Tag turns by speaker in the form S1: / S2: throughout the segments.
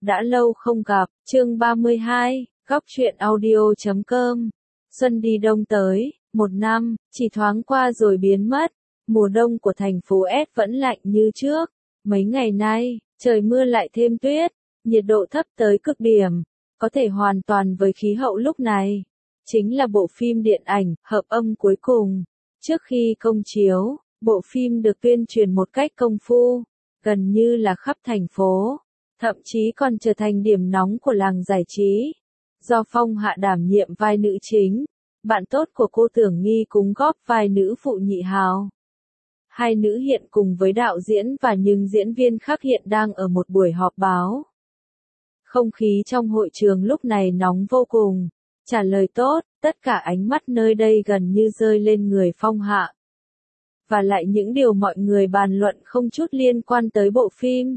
S1: Đã lâu không gặp, chương 32, góc truyện audio.com. Xuân đi đông tới, một năm, chỉ thoáng qua rồi biến mất. Mùa đông của thành phố S vẫn lạnh như trước. Mấy ngày nay, trời mưa lại thêm tuyết, nhiệt độ thấp tới cực điểm, có thể hoàn toàn với khí hậu lúc này. Chính là bộ phim điện ảnh, hợp âm cuối cùng. Trước khi công chiếu, bộ phim được tuyên truyền một cách công phu, gần như là khắp thành phố. Thậm chí còn trở thành điểm nóng của làng giải trí. Do Phong Hạ đảm nhiệm vai nữ chính, bạn tốt của cô Tưởng Nghi cũng góp vai nữ phụ nhị hào. Hai nữ hiện cùng với đạo diễn và những diễn viên khác hiện đang ở một buổi họp báo. Không khí trong hội trường lúc này nóng vô cùng. Trả lời tốt, tất cả ánh mắt nơi đây gần như rơi lên người Phong Hạ. Và lại những điều mọi người bàn luận không chút liên quan tới bộ phim.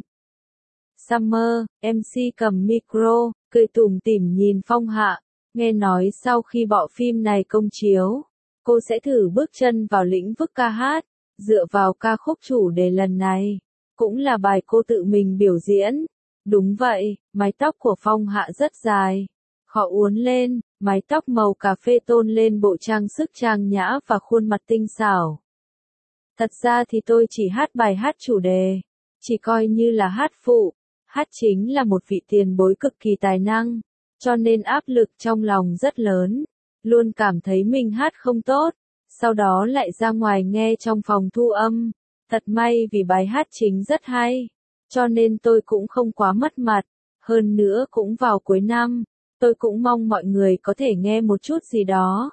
S1: Summer, MC cầm micro, cười tủm tỉm nhìn Phong Hạ, nghe nói sau khi bộ phim này công chiếu, cô sẽ thử bước chân vào lĩnh vực ca hát, dựa vào ca khúc chủ đề lần này, cũng là bài cô tự mình biểu diễn. Đúng vậy, mái tóc của Phong Hạ rất dài, khó uốn lên, mái tóc màu cà phê tôn lên bộ trang sức trang nhã và khuôn mặt tinh xảo. Thật ra thì tôi chỉ hát bài hát chủ đề, chỉ coi như là hát phụ. Hát chính là một vị tiền bối cực kỳ tài năng, cho nên áp lực trong lòng rất lớn, luôn cảm thấy mình hát không tốt, sau đó lại ra ngoài nghe trong phòng thu âm. Thật may vì bài hát chính rất hay, cho nên tôi cũng không quá mất mặt, hơn nữa cũng vào cuối năm, tôi cũng mong mọi người có thể nghe một chút gì đó.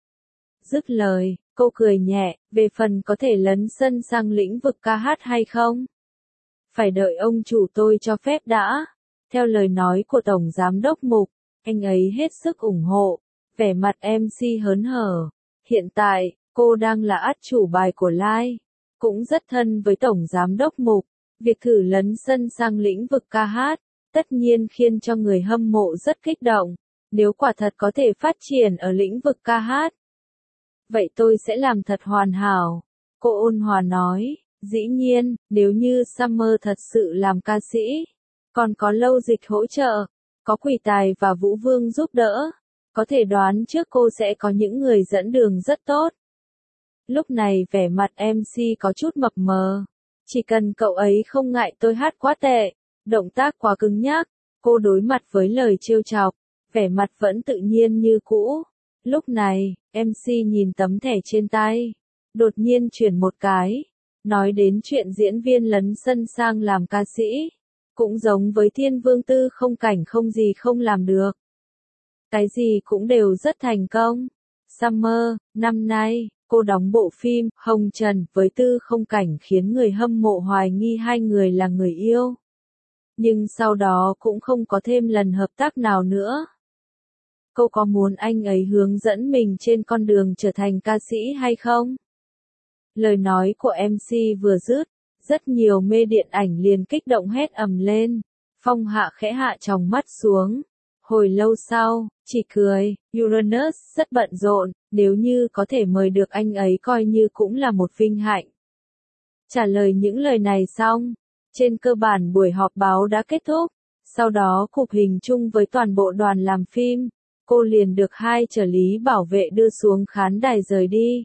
S1: Dứt lời, cô cười nhẹ, về phần có thể lấn sân sang lĩnh vực ca hát hay không? Phải đợi ông chủ tôi cho phép đã. Theo lời nói của Tổng Giám đốc Mục, anh ấy hết sức ủng hộ, vẻ mặt MC hớn hở. Hiện tại, cô đang là át chủ bài của Lai, cũng rất thân với Tổng Giám đốc Mục. Việc thử lấn sân sang lĩnh vực ca hát, tất nhiên khiến cho người hâm mộ rất kích động. Nếu quả thật có thể phát triển ở lĩnh vực ca hát, vậy tôi sẽ làm thật hoàn hảo. Cô ôn hòa nói. Dĩ nhiên, nếu như Summer thật sự làm ca sĩ, còn có Lâu Dịch hỗ trợ, có Quỷ Tài và Vũ Vương giúp đỡ, có thể đoán trước cô sẽ có những người dẫn đường rất tốt. Lúc này vẻ mặt MC có chút mập mờ. Chỉ cần cậu ấy không ngại tôi hát quá tệ, động tác quá cứng nhắc, cô đối mặt với lời trêu chọc, vẻ mặt vẫn tự nhiên như cũ. Lúc này, MC nhìn tấm thẻ trên tay, đột nhiên chuyển một cái. Nói đến chuyện diễn viên lấn sân sang làm ca sĩ, cũng giống với Thiên Vương Tư Không Cảnh không gì không làm được. Cái gì cũng đều rất thành công. Summer, năm nay, cô đóng bộ phim Hồng Trần với Tư Không Cảnh khiến người hâm mộ hoài nghi hai người là người yêu. Nhưng sau đó cũng không có thêm lần hợp tác nào nữa. Cô có muốn anh ấy hướng dẫn mình trên con đường trở thành ca sĩ hay không? Lời nói của MC vừa dứt, rất nhiều mê điện ảnh liền kích động hét ầm lên. Phong Hạ khẽ hạ tròng mắt xuống. Hồi lâu sau, chỉ cười, Uranus rất bận rộn, nếu như có thể mời được anh ấy coi như cũng là một vinh hạnh. Trả lời những lời này xong, trên cơ bản buổi họp báo đã kết thúc, sau đó chụp hình chung với toàn bộ đoàn làm phim, cô liền được hai trợ lý bảo vệ đưa xuống khán đài rời đi.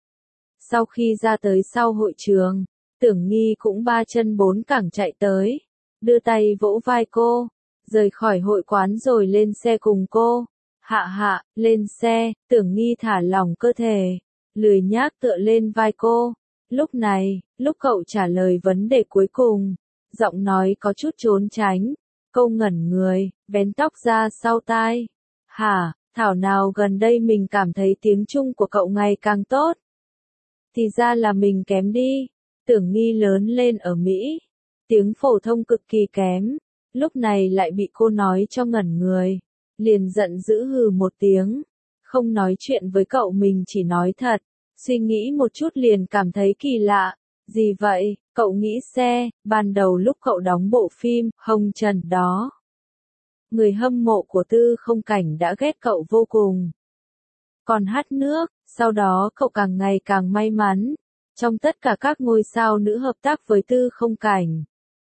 S1: Sau khi ra tới sau hội trường, Tưởng Nghi cũng ba chân bốn cẳng chạy tới, đưa tay vỗ vai cô, rời khỏi hội quán rồi lên xe cùng cô. Hạ hạ, lên xe, Tưởng Nghi thả lỏng cơ thể, lười nhác tựa lên vai cô. Lúc này, lúc cậu trả lời vấn đề cuối cùng, giọng nói có chút trốn tránh, cô ngẩn người, vén tóc ra sau tai. Hả, thảo nào gần đây mình cảm thấy tiếng Trung của cậu ngày càng tốt. Thì ra là mình kém đi. Tưởng Nghi lớn lên ở Mỹ, tiếng phổ thông cực kỳ kém, lúc này lại bị cô nói cho ngẩn người, liền giận dữ hừ một tiếng, không nói chuyện với cậu mình chỉ nói thật, suy nghĩ một chút liền cảm thấy kỳ lạ. Gì vậy, cậu nghĩ xe, ban đầu lúc cậu đóng bộ phim Hồng Trần đó, người hâm mộ của Tư Không Cảnh đã ghét cậu vô cùng. Còn hát nước, sau đó cậu càng ngày càng may mắn. Trong tất cả các ngôi sao nữ hợp tác với Tư Không Cảnh,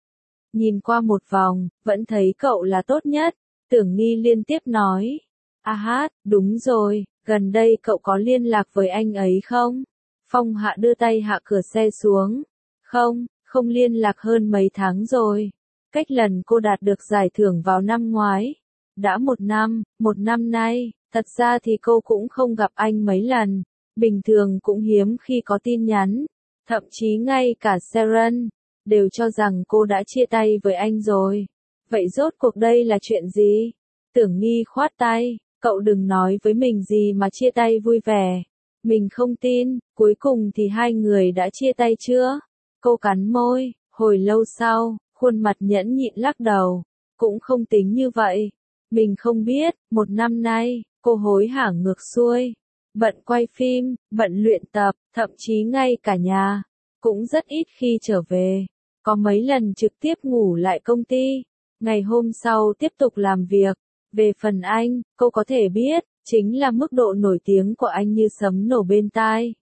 S1: nhìn qua một vòng, vẫn thấy cậu là tốt nhất. Tưởng Nghi liên tiếp nói. A hát, đúng rồi, gần đây cậu có liên lạc với anh ấy không? Phong Hạ đưa tay hạ cửa xe xuống. Không liên lạc hơn mấy tháng rồi. Cách lần cô đạt được giải thưởng vào năm ngoái. Đã một năm nay, thật ra thì cô cũng không gặp anh mấy lần. Bình thường cũng hiếm khi có tin nhắn. Thậm chí ngay cả Sharon đều cho rằng cô đã chia tay với anh rồi. Vậy rốt cuộc đây là chuyện gì? Tưởng Nghi khoát tay, cậu đừng nói với mình gì mà chia tay vui vẻ. Mình không tin, cuối cùng thì hai người đã chia tay chưa? Cô cắn môi, hồi lâu sau, khuôn mặt nhẫn nhịn lắc đầu. Cũng không tính như vậy. Mình không biết, một năm nay, cô hối hả ngược xuôi. Bận quay phim, bận luyện tập, thậm chí ngay cả nhà. Cũng rất ít khi trở về. Có mấy lần trực tiếp ngủ lại công ty. Ngày hôm sau tiếp tục làm việc. Về phần anh, cô có thể biết, chính là mức độ nổi tiếng của anh như sấm nổ bên tai.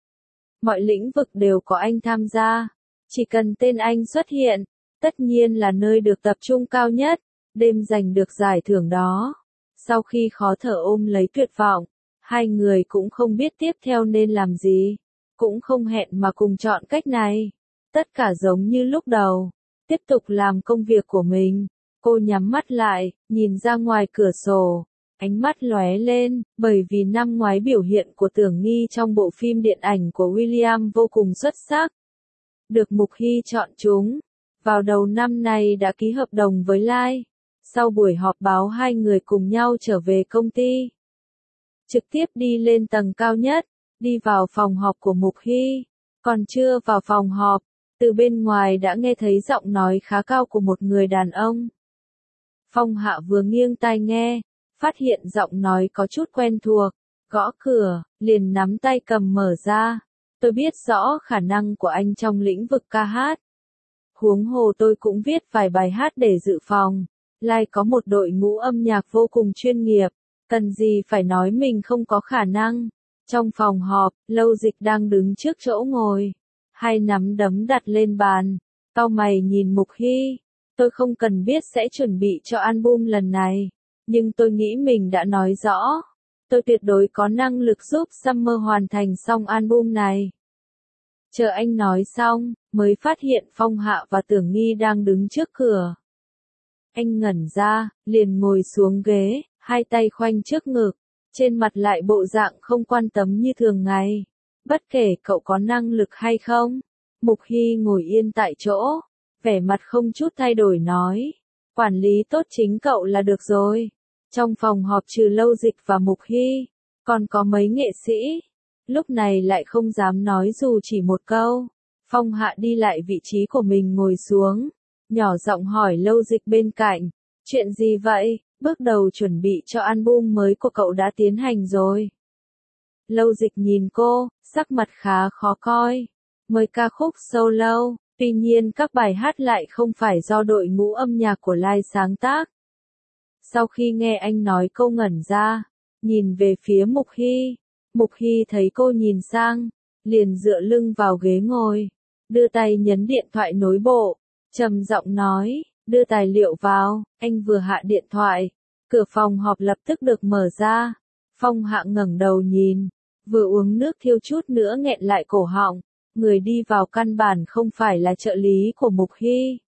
S1: Mọi lĩnh vực đều có anh tham gia. Chỉ cần tên anh xuất hiện, tất nhiên là nơi được tập trung cao nhất, đêm giành được giải thưởng đó. Sau khi khó thở ôm lấy tuyệt vọng, hai người cũng không biết tiếp theo nên làm gì, cũng không hẹn mà cùng chọn cách này. Tất cả giống như lúc đầu, tiếp tục làm công việc của mình. Cô nhắm mắt lại, nhìn ra ngoài cửa sổ, ánh mắt lóe lên, bởi vì năm ngoái biểu hiện của Tưởng Nghi trong bộ phim điện ảnh của William vô cùng xuất sắc. Được Mục Hy chọn chúng. Vào đầu năm này đã ký hợp đồng với Lai. Sau buổi họp báo hai người cùng nhau trở về công ty. Trực tiếp đi lên tầng cao nhất, đi vào phòng họp của Mục Hy. Còn chưa vào phòng họp, từ bên ngoài đã nghe thấy giọng nói khá cao của một người đàn ông. Phong Hạ vừa nghiêng tai nghe, phát hiện giọng nói có chút quen thuộc, gõ cửa, liền nắm tay cầm mở ra. Tôi biết rõ khả năng của anh trong lĩnh vực ca hát. Huống hồ tôi cũng viết vài bài hát để dự phòng. Lai có một đội ngũ âm nhạc vô cùng chuyên nghiệp, cần gì phải nói mình không có khả năng. Trong phòng họp, Lâu Dịch đang đứng trước chỗ ngồi, hai nắm đấm đặt lên bàn, cau mày nhìn Mục Hy. Tôi không cần biết sẽ chuẩn bị cho album lần này, nhưng tôi nghĩ mình đã nói rõ. Tôi tuyệt đối có năng lực giúp Summer hoàn thành xong album này. Chờ anh nói xong, mới phát hiện Phong Hạ và Tưởng Nghi đang đứng trước cửa. Anh ngẩn ra, liền ngồi xuống ghế, hai tay khoanh trước ngực, trên mặt lại bộ dạng không quan tâm như thường ngày. Bất kể cậu có năng lực hay không, Mục Hy ngồi yên tại chỗ, vẻ mặt không chút thay đổi nói. Quản lý tốt chính cậu là được rồi. Trong phòng họp trừ Lâu Dịch và Mục Hy, còn có mấy nghệ sĩ. Lúc này lại không dám nói dù chỉ một câu. Phong Hạ đi lại vị trí của mình ngồi xuống, nhỏ giọng hỏi Lâu Dịch bên cạnh. Chuyện gì vậy? Bước đầu chuẩn bị cho album mới của cậu đã tiến hành rồi. Lâu Dịch nhìn cô, sắc mặt khá khó coi. Mới ca khúc solo, tuy nhiên các bài hát lại không phải do đội ngũ âm nhạc của Lai sáng tác. Sau khi nghe anh nói câu ngẩn ra, nhìn về phía Mục Hy. Mục Hy thấy cô nhìn sang, liền dựa lưng vào ghế ngồi, đưa tay nhấn điện thoại nối bộ, trầm giọng nói, đưa tài liệu vào. Anh vừa hạ điện thoại, cửa phòng họp lập tức được mở ra. Phong Hạ ngẩng đầu nhìn, vừa uống nước thiếu chút nữa nghẹn lại cổ họng. Người đi vào căn bản không phải là trợ lý của Mục Hy.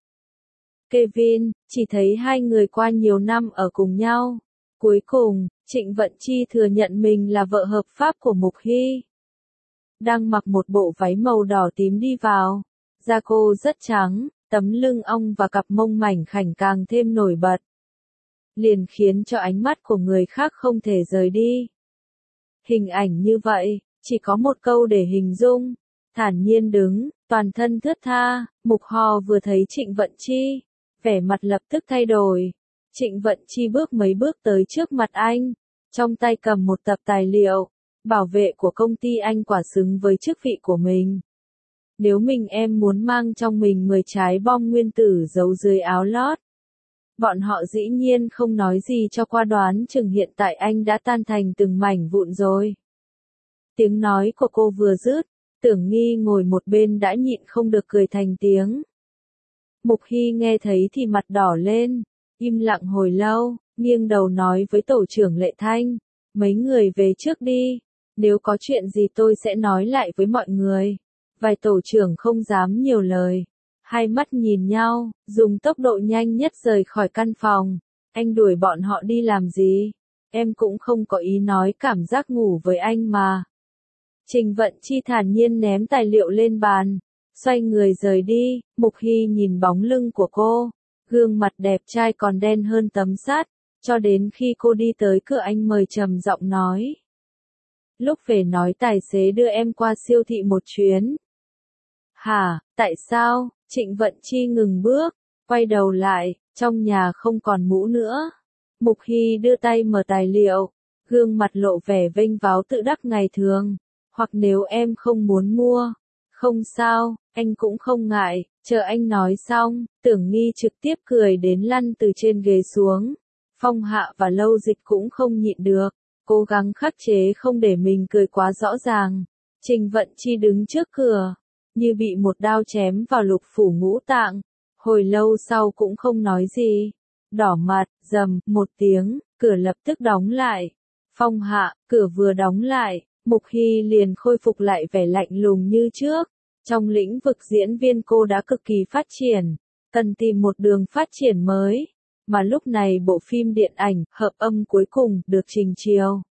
S1: Kevin, chỉ thấy hai người qua nhiều năm ở cùng nhau. Cuối cùng, Trịnh Vận Chi thừa nhận mình là vợ hợp pháp của Mục Hy. Đang mặc một bộ váy màu đỏ tím đi vào. Da cô rất trắng, tấm lưng ong và cặp mông mảnh khảnh càng thêm nổi bật. Liền khiến cho ánh mắt của người khác không thể rời đi. Hình ảnh như vậy, chỉ có một câu để hình dung. Thản nhiên đứng, toàn thân thướt tha. Mục Hò vừa thấy Trịnh Vận Chi, vẻ mặt lập tức thay đổi. Trịnh Vận Chi bước mấy bước tới trước mặt anh, trong tay cầm một tập tài liệu. Bảo vệ của công ty anh quả xứng với chức vị của mình. Nếu em muốn mang trong mình 10 trái bom nguyên tử giấu dưới áo lót. Bọn họ dĩ nhiên không nói gì cho qua đoán chừng hiện tại anh đã tan thành từng mảnh vụn rồi. Tiếng nói của cô vừa dứt, Tưởng Nghi ngồi một bên đã nhịn không được cười thành tiếng. Mục Hy nghe thấy thì mặt đỏ lên, im lặng hồi lâu, nghiêng đầu nói với tổ trưởng Lệ Thanh, mấy người về trước đi, nếu có chuyện gì tôi sẽ nói lại với mọi người. Vài tổ trưởng không dám nhiều lời, hai mắt nhìn nhau, dùng tốc độ nhanh nhất rời khỏi căn phòng. Anh đuổi bọn họ đi làm gì? Em cũng không có ý nói cảm giác ngủ với anh mà. Trình Vận Chi thản nhiên ném tài liệu lên bàn, xoay người rời đi. Mục Hy nhìn bóng lưng của cô, gương mặt đẹp trai còn đen hơn tấm sắt, cho đến khi cô đi tới cửa anh mới trầm giọng nói. Lúc về nói tài xế đưa em qua siêu thị một chuyến. Hả, tại sao? Trịnh Vận Chi ngừng bước, quay đầu lại, trong nhà không còn mũ nữa. Mục Hy đưa tay mở tài liệu, gương mặt lộ vẻ vênh váo tự đắc ngày thường. Hoặc nếu em không muốn mua, không sao, anh cũng không ngại. Chờ anh nói xong, Tưởng Nghi trực tiếp cười đến lăn từ trên ghế xuống. Phong Hạ và Lâu Dịch cũng không nhịn được, cố gắng khắc chế không để mình cười quá rõ ràng. Trình Vận Chi đứng trước cửa, như bị một đao chém vào lục phủ ngũ tạng, hồi lâu sau cũng không nói gì. Đỏ mặt, rầm, một tiếng, cửa lập tức đóng lại. Phong Hạ, cửa vừa đóng lại, Mục Hy liền khôi phục lại vẻ lạnh lùng như trước. Trong lĩnh vực diễn viên cô đã cực kỳ phát triển, cần tìm một đường phát triển mới. Mà lúc này bộ phim điện ảnh, hợp âm cuối cùng, được trình chiếu.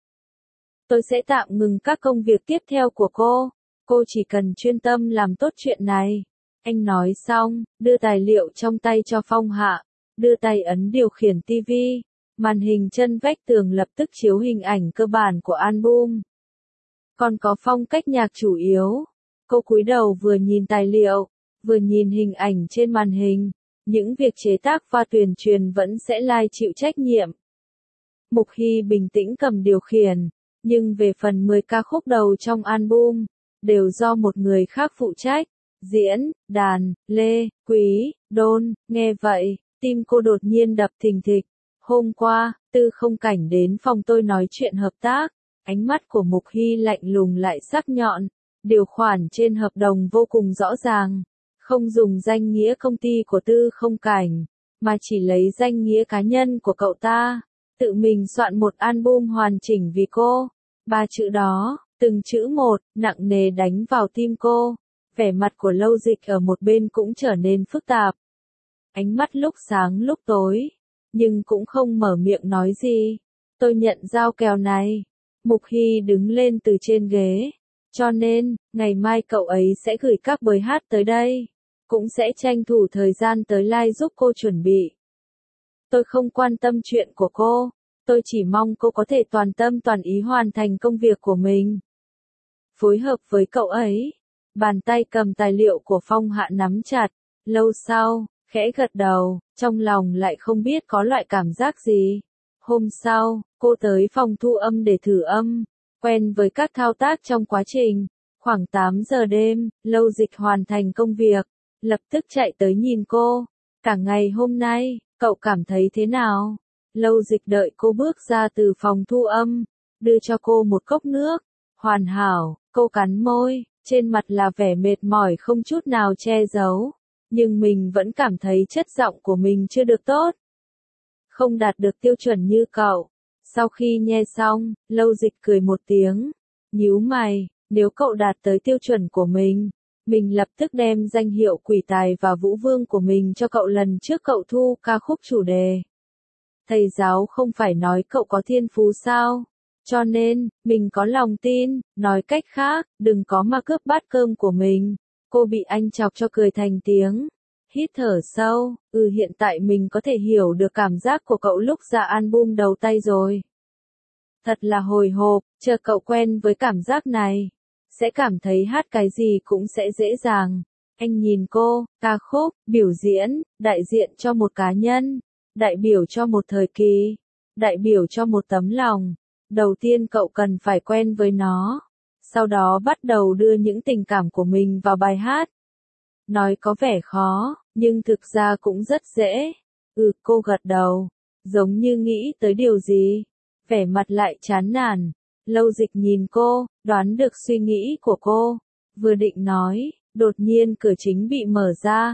S1: Tôi sẽ tạm ngừng các công việc tiếp theo của cô chỉ cần chuyên tâm làm tốt chuyện này. Anh nói xong, đưa tài liệu trong tay cho Phong Hạ, đưa tay ấn điều khiển TV. Màn hình chân vách tường lập tức chiếu hình ảnh cơ bản của album. Còn có phong cách nhạc chủ yếu. Cô cúi đầu vừa nhìn tài liệu, vừa nhìn hình ảnh trên màn hình. Những việc chế tác và tuyên truyền vẫn sẽ chịu trách nhiệm. Mục Hy bình tĩnh cầm điều khiển, nhưng về phần 10 ca khúc đầu trong album, đều do một người khác phụ trách. Diễn, đàn, Lê, Quý, Đôn. Nghe vậy, tim cô đột nhiên đập thình thịch. Hôm qua, Tư Không Cảnh đến phòng tôi nói chuyện hợp tác. Ánh mắt của Mục Hy lạnh lùng lại sắc nhọn. Điều khoản trên hợp đồng vô cùng rõ ràng. Không dùng danh nghĩa công ty của Tư Không Cảnh, mà chỉ lấy danh nghĩa cá nhân của cậu ta. Tự mình soạn một album hoàn chỉnh vì cô. 3 chữ đó, từng chữ một, nặng nề đánh vào tim cô. Vẻ mặt của Lâu Dịch ở một bên cũng trở nên phức tạp. Ánh mắt lúc sáng lúc tối, nhưng cũng không mở miệng nói gì. Tôi nhận giao kèo này. Mục Hy đứng lên từ trên ghế. Cho nên, ngày mai cậu ấy sẽ gửi các bài hát tới đây. Cũng sẽ tranh thủ thời gian tới live giúp cô chuẩn bị. Tôi không quan tâm chuyện của cô. Tôi chỉ mong cô có thể toàn tâm toàn ý hoàn thành công việc của mình. Phối hợp với cậu ấy. Bàn tay cầm tài liệu của Phong Hạ nắm chặt. Lâu sau, khẽ gật đầu, trong lòng lại không biết có loại cảm giác gì. Hôm sau, cô tới phòng thu âm để thử âm. Quen với các thao tác trong quá trình. Khoảng 8 giờ đêm, Lâu Dịch hoàn thành công việc. Lập tức chạy tới nhìn cô. Cả ngày hôm nay, cậu cảm thấy thế nào? Lâu Dịch đợi cô bước ra từ phòng thu âm, đưa cho cô một cốc nước. Hoàn hảo, cô cắn môi, trên mặt là vẻ mệt mỏi không chút nào che giấu. Nhưng mình vẫn cảm thấy chất giọng của mình chưa được tốt. Không đạt được tiêu chuẩn như cậu. Sau khi nghe xong, Lâu Dịch cười một tiếng. Nhíu mày, nếu cậu đạt tới tiêu chuẩn của mình lập tức đem danh hiệu quỷ tài và vũ vương của mình cho cậu lần trước cậu thu ca khúc chủ đề. Thầy giáo không phải nói cậu có thiên phú sao? Cho nên, mình có lòng tin, nói cách khác, đừng có mà cướp bát cơm của mình. Cô bị anh chọc cho cười thành tiếng. Hít thở sâu, hiện tại mình có thể hiểu được cảm giác của cậu lúc ra album đầu tay rồi. Thật là hồi hộp, chờ cậu quen với cảm giác này. Sẽ cảm thấy hát cái gì cũng sẽ dễ dàng. Anh nhìn cô, ca khúc, biểu diễn, đại diện cho một cá nhân, đại biểu cho một thời kỳ, đại biểu cho một tấm lòng. Đầu tiên cậu cần phải quen với nó. Sau đó bắt đầu đưa những tình cảm của mình vào bài hát. Nói có vẻ khó, nhưng thực ra cũng rất dễ. Cô gật đầu, giống như nghĩ tới điều gì. Vẻ mặt lại chán nản. Lâu Dịch nhìn cô, đoán được suy nghĩ của cô. Vừa định nói, đột nhiên cửa chính bị mở ra.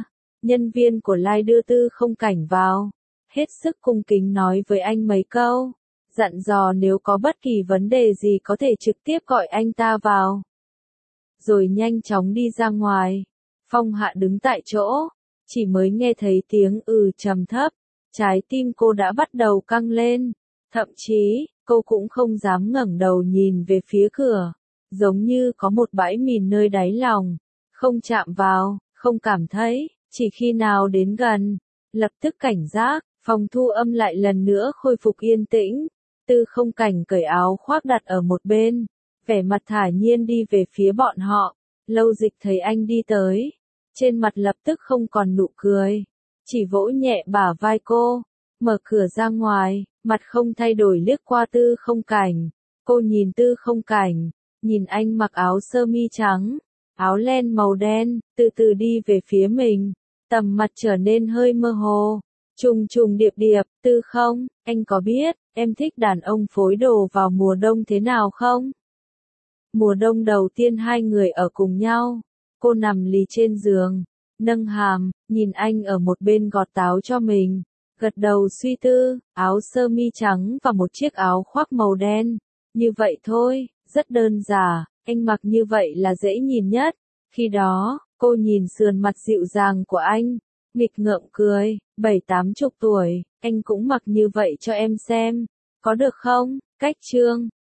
S1: Nhân viên của Lai đưa Tư Không Cảnh vào, hết sức cung kính nói với anh mấy câu, dặn dò nếu có bất kỳ vấn đề gì có thể trực tiếp gọi anh ta vào. Rồi nhanh chóng đi ra ngoài. Phong Hạ đứng tại chỗ, chỉ mới nghe thấy tiếng trầm thấp, trái tim cô đã bắt đầu căng lên, thậm chí, cô cũng không dám ngẩng đầu nhìn về phía cửa, giống như có một bãi mìn nơi đáy lòng, không chạm vào, không cảm thấy, chỉ khi nào đến gần, lập tức cảnh giác. Phòng thu âm lại lần nữa khôi phục yên tĩnh, Tư Không Cảnh cởi áo khoác đặt ở một bên, vẻ mặt thản nhiên đi về phía bọn họ. Lâu Dịch thấy anh đi tới, trên mặt lập tức không còn nụ cười, chỉ vỗ nhẹ bả vai cô, mở cửa ra ngoài, mặt không thay đổi liếc qua Tư Không Cảnh. Cô nhìn Tư Không Cảnh, nhìn anh mặc áo sơ mi trắng, áo len màu đen, từ từ đi về phía mình, tầm mặt trở nên hơi mơ hồ. Trùng trùng điệp điệp, Tư Không, anh có biết, em thích đàn ông phối đồ vào mùa đông thế nào không? Mùa đông đầu tiên hai người ở cùng nhau, cô nằm lì trên giường, nâng hàm, nhìn anh ở một bên gọt táo cho mình, gật đầu suy tư, áo sơ mi trắng và một chiếc áo khoác màu đen, như vậy thôi, rất đơn giản, anh mặc như vậy là dễ nhìn nhất. Khi đó, cô nhìn sườn mặt dịu dàng của anh, nghịch ngợm cười, 70-80 tuổi, anh cũng mặc như vậy cho em xem, có được không? Cách chương